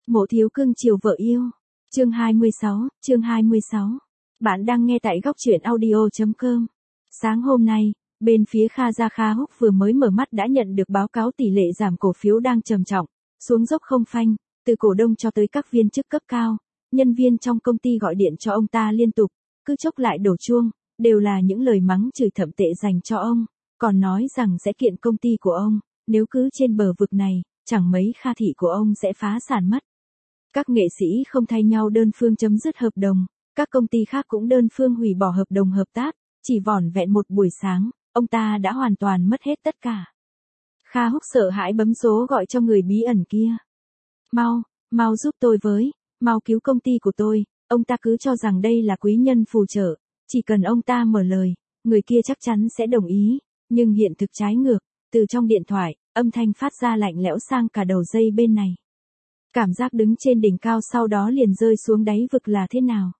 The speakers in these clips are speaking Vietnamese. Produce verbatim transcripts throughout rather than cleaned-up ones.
Mộ thiếu cưng chiều vợ yêu. Chương hai mươi sáu, chương hai mươi sáu. Bạn đang nghe tại góc truyện audio chấm com. Sáng hôm nay, bên phía Kha Gia Kha Húc vừa mới mở mắt đã nhận được báo cáo tỷ lệ giảm cổ phiếu đang trầm trọng, xuống dốc không phanh, từ cổ đông cho tới các viên chức cấp cao, nhân viên trong công ty gọi điện cho ông ta liên tục, cứ chốc lại đổ chuông, đều là những lời mắng chửi thậm tệ dành cho ông, còn nói rằng sẽ kiện công ty của ông, nếu cứ trên bờ vực này, chẳng mấy Kha thị của ông sẽ phá sản mất. Các nghệ sĩ không thay nhau đơn phương chấm dứt hợp đồng, các công ty khác cũng đơn phương hủy bỏ hợp đồng hợp tác, chỉ vỏn vẹn một buổi sáng, ông ta đã hoàn toàn mất hết tất cả. Kha Húc sợ hãi bấm số gọi cho người bí ẩn kia. Mau, mau giúp tôi với, mau cứu công ty của tôi, ông ta cứ cho rằng đây là quý nhân phù trợ, chỉ cần ông ta mở lời, người kia chắc chắn sẽ đồng ý, nhưng hiện thực trái ngược, từ trong điện thoại, âm thanh phát ra lạnh lẽo sang cả đầu dây bên này. Cảm giác đứng trên đỉnh cao sau đó liền rơi xuống đáy vực là thế nào?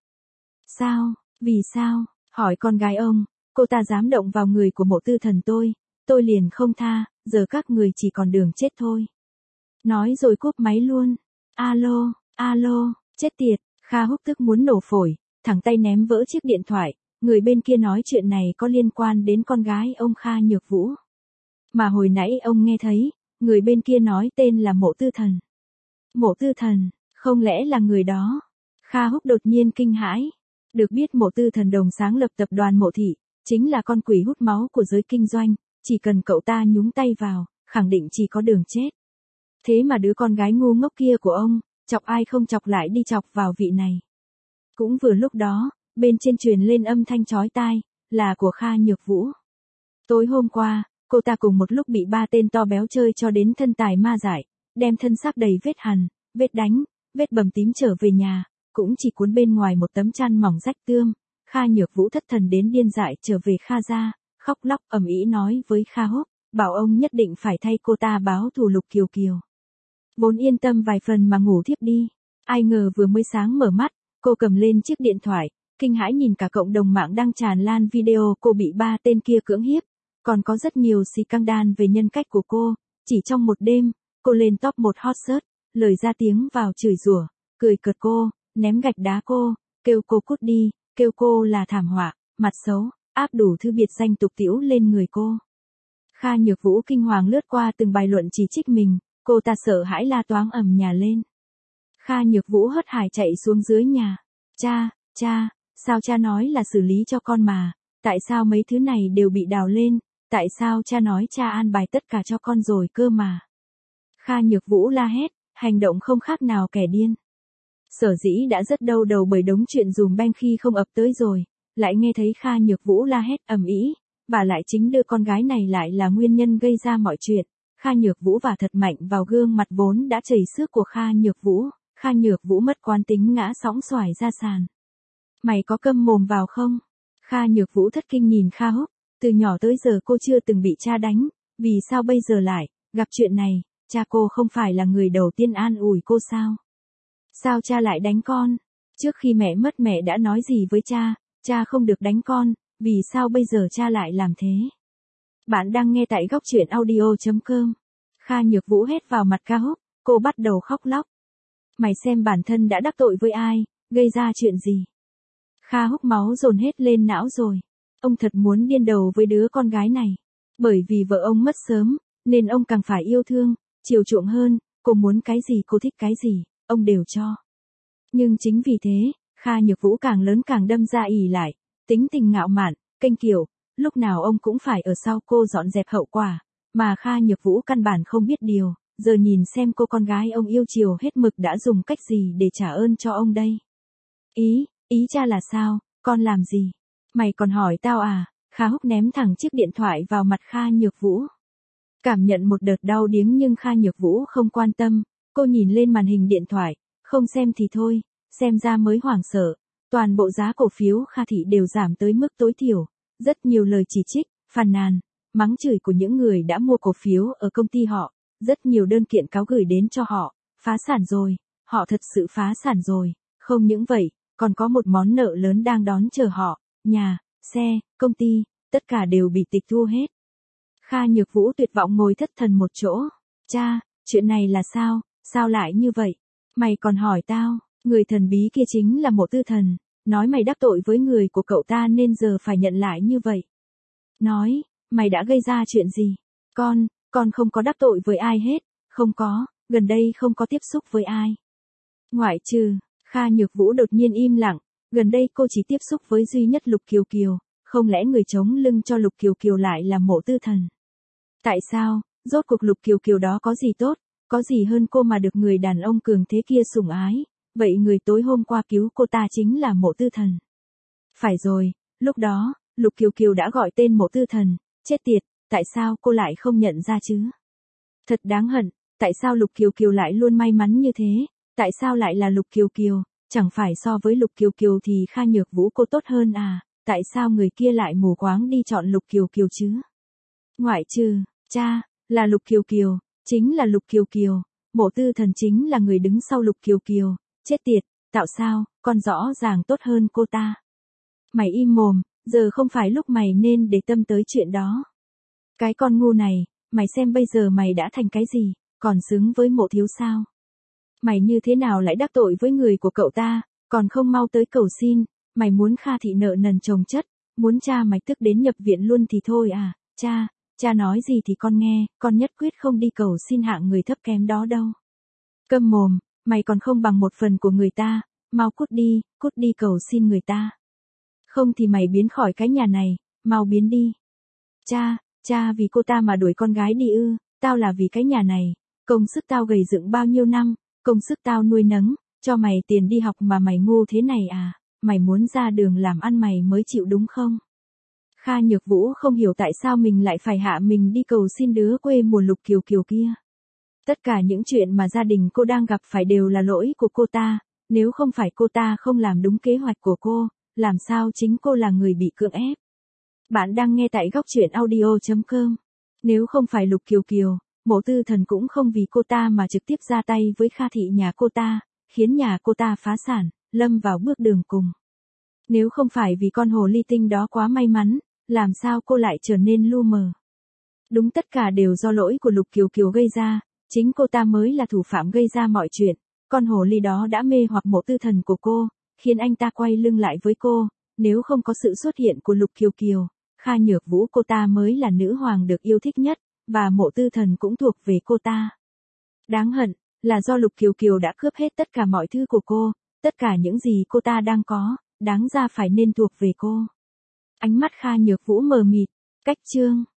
Sao, vì sao, hỏi con gái ông, cô ta dám động vào người của Mộ Tư Thần tôi, tôi liền không tha, giờ các người chỉ còn đường chết thôi. Nói rồi cúp máy luôn. Alo, alo, chết tiệt, Kha Húc tức muốn nổ phổi, thẳng tay ném vỡ chiếc điện thoại, người bên kia nói chuyện này có liên quan đến con gái ông Kha Nhược Vũ. Mà hồi nãy ông nghe thấy, người bên kia nói tên là Mộ Tư Thần. Mộ Tư Thần, không lẽ là người đó? Kha Húc đột nhiên kinh hãi. Được biết Mộ Tư Thần đồng sáng lập tập đoàn Mộ Thị, chính là con quỷ hút máu của giới kinh doanh, chỉ cần cậu ta nhúng tay vào, khẳng định chỉ có đường chết. Thế mà đứa con gái ngu ngốc kia của ông, chọc ai không chọc lại đi chọc vào vị này. Cũng vừa lúc đó, bên trên truyền lên âm thanh chói tai, là của Kha Nhược Vũ. Tối hôm qua, cô ta cùng một lúc bị ba tên to béo chơi cho đến thân tài ma dại, đem thân xác đầy vết hằn, vết đánh, vết bầm tím trở về nhà, cũng chỉ cuốn bên ngoài một tấm chăn mỏng rách tươm. Kha Nhược Vũ thất thần đến điên dại trở về Kha gia, khóc lóc ầm ĩ nói với Kha Húc, bảo ông nhất định phải thay cô ta báo thù Lục Kiều Kiều. Vốn yên tâm vài phần mà ngủ thiếp đi, ai ngờ vừa mới sáng mở mắt, cô cầm lên chiếc điện thoại, kinh hãi nhìn cả cộng đồng mạng đang tràn lan video cô bị ba tên kia cưỡng hiếp, còn có rất nhiều scandal về nhân cách của cô, chỉ trong một đêm, cô lên top một hot search, lời ra tiếng vào chửi rủa, cười cợt cô, ném gạch đá cô, kêu cô cút đi, kêu cô là thảm họa, mặt xấu, áp đủ thứ biệt danh tục tĩu lên người cô. Kha Nhược Vũ kinh hoàng lướt qua từng bài luận chỉ trích mình, cô ta sợ hãi la toáng ầm nhà lên. Kha Nhược Vũ hớt hải chạy xuống dưới nhà. Cha, cha, sao cha nói là xử lý cho con mà, tại sao mấy thứ này đều bị đào lên, tại sao cha nói cha an bài tất cả cho con rồi cơ mà. Kha Nhược Vũ la hét, hành động không khác nào kẻ điên. Sở dĩ đã rất đau đầu bởi đống chuyện dùm beng khi không ập tới rồi, lại nghe thấy Kha Nhược Vũ la hét ầm ĩ, và lại chính đứa con gái này lại là nguyên nhân gây ra mọi chuyện. Kha Nhược Vũ vả thật mạnh vào gương mặt vốn đã chảy xước của Kha Nhược Vũ, Kha Nhược Vũ mất quán tính ngã sõng xoài ra sàn. Mày có câm mồm vào không? Kha Nhược Vũ thất kinh nhìn Kha Húc, từ nhỏ tới giờ cô chưa từng bị cha đánh, vì sao bây giờ lại gặp chuyện này, cha cô không phải là người đầu tiên an ủi cô sao? Sao cha lại đánh con? Trước khi mẹ mất mẹ đã nói gì với cha, cha không được đánh con, vì sao bây giờ cha lại làm thế? Bạn đang nghe tại góc truyện audio chấm com. Kha Nhược Vũ hét vào mặt Kha Húc, cô bắt đầu khóc lóc. Mày xem bản thân đã đắc tội với ai, gây ra chuyện gì? Kha Húc máu dồn hết lên não rồi. Ông thật muốn điên đầu với đứa con gái này. Bởi vì vợ ông mất sớm, nên ông càng phải yêu thương, chiều chuộng hơn, cô muốn cái gì cô thích cái gì, ông đều cho. Nhưng chính vì thế, Kha Nhược Vũ càng lớn càng đâm ra ỉ lại, tính tình ngạo mạn, kênh kiều, lúc nào ông cũng phải ở sau cô dọn dẹp hậu quả, mà Kha Nhược Vũ căn bản không biết điều, giờ nhìn xem cô con gái ông yêu chiều hết mực đã dùng cách gì để trả ơn cho ông đây. Ý, ý cha là sao, con làm gì? Mày còn hỏi tao à? Kha Húc ném thẳng chiếc điện thoại vào mặt Kha Nhược Vũ. Cảm nhận một đợt đau điếng nhưng Kha Nhược Vũ không quan tâm, cô nhìn lên màn hình điện thoại, không xem thì thôi, xem ra mới hoảng sợ, toàn bộ giá cổ phiếu Kha thị đều giảm tới mức tối thiểu, rất nhiều lời chỉ trích, phàn nàn, mắng chửi của những người đã mua cổ phiếu ở công ty họ, rất nhiều đơn kiện cáo gửi đến cho họ, phá sản rồi, họ thật sự phá sản rồi, không những vậy, còn có một món nợ lớn đang đón chờ họ, nhà, xe, công ty, tất cả đều bị tịch thu hết. Kha Nhược Vũ tuyệt vọng ngồi thất thần một chỗ. Cha, chuyện này là sao, sao lại như vậy? Mày còn hỏi tao, người thần bí kia chính là Mộ Tư Thần, nói mày đắc tội với người của cậu ta nên giờ phải nhận lại như vậy. Nói, mày đã gây ra chuyện gì? Con, con không có đắc tội với ai hết, không có, gần đây không có tiếp xúc với ai. Ngoại trừ, Kha Nhược Vũ đột nhiên im lặng, gần đây cô chỉ tiếp xúc với duy nhất Lục Kiều Kiều, không lẽ người chống lưng cho Lục Kiều Kiều lại là Mộ Tư Thần? Tại sao, rốt cuộc Lục Kiều Kiều đó có gì tốt, có gì hơn cô mà được người đàn ông cường thế kia sủng ái, vậy người tối hôm qua cứu cô ta chính là Mộ Tư Thần. Phải rồi, lúc đó, Lục Kiều Kiều đã gọi tên Mộ Tư Thần, chết tiệt, tại sao cô lại không nhận ra chứ? Thật đáng hận, tại sao Lục Kiều Kiều lại luôn may mắn như thế, tại sao lại là Lục Kiều Kiều, chẳng phải so với Lục Kiều Kiều thì Kha Nhược Vũ cô tốt hơn à, tại sao người kia lại mù quáng đi chọn Lục Kiều Kiều chứ? Ngoại trừ, cha, là Lục Kiều Kiều, chính là Lục Kiều Kiều, Mộ Tư Thần chính là người đứng sau Lục Kiều Kiều, chết tiệt, tạo sao, con rõ ràng tốt hơn cô ta. Mày im mồm, giờ không phải lúc mày nên để tâm tới chuyện đó. Cái con ngu này, mày xem bây giờ mày đã thành cái gì, còn xứng với Mộ thiếu sao? Mày như thế nào lại đắc tội với người của cậu ta, còn không mau tới cầu xin, mày muốn Kha thị nợ nần chồng chất, muốn cha mày tức đến nhập viện luôn thì thôi à, cha, cha nói gì thì con nghe, con nhất quyết không đi cầu xin hạng người thấp kém đó đâu. Câm mồm, mày còn không bằng một phần của người ta, mau cút đi, cút đi cầu xin người ta. Không thì mày biến khỏi cái nhà này, mau biến đi. Cha, cha vì cô ta mà đuổi con gái đi ư, tao là vì cái nhà này, công sức tao gầy dựng bao nhiêu năm, công sức tao nuôi nấng, cho mày tiền đi học mà mày ngu thế này à, mày muốn ra đường làm ăn mày mới chịu đúng không? Kha Nhược Vũ không hiểu tại sao mình lại phải hạ mình đi cầu xin đứa quê mùa Lục Kiều Kiều kia. Tất cả những chuyện mà gia đình cô đang gặp phải đều là lỗi của cô ta, nếu không phải cô ta không làm đúng kế hoạch của cô, làm sao chính cô là người bị cưỡng ép. Bạn đang nghe tại góc truyện audio chấm com. Nếu không phải Lục Kiều Kiều, Mộ Tư Thần cũng không vì cô ta mà trực tiếp ra tay với Kha thị nhà cô ta, khiến nhà cô ta phá sản, lâm vào bước đường cùng. Nếu không phải vì con hồ ly tinh đó quá may mắn, làm sao cô lại trở nên lu mờ. Đúng, tất cả đều do lỗi của Lục Kiều Kiều gây ra, chính cô ta mới là thủ phạm gây ra mọi chuyện, con hồ ly đó đã mê hoặc Mộ Tư Thần của cô, khiến anh ta quay lưng lại với cô, nếu không có sự xuất hiện của Lục Kiều Kiều, Kha Nhược Vũ cô ta mới là nữ hoàng được yêu thích nhất, và Mộ Tư Thần cũng thuộc về cô ta. Đáng hận, là do Lục Kiều Kiều đã cướp hết tất cả mọi thứ của cô, tất cả những gì cô ta đang có, đáng ra phải nên thuộc về cô. Ánh mắt Kha Nhược Vũ mờ mịt, cách chương.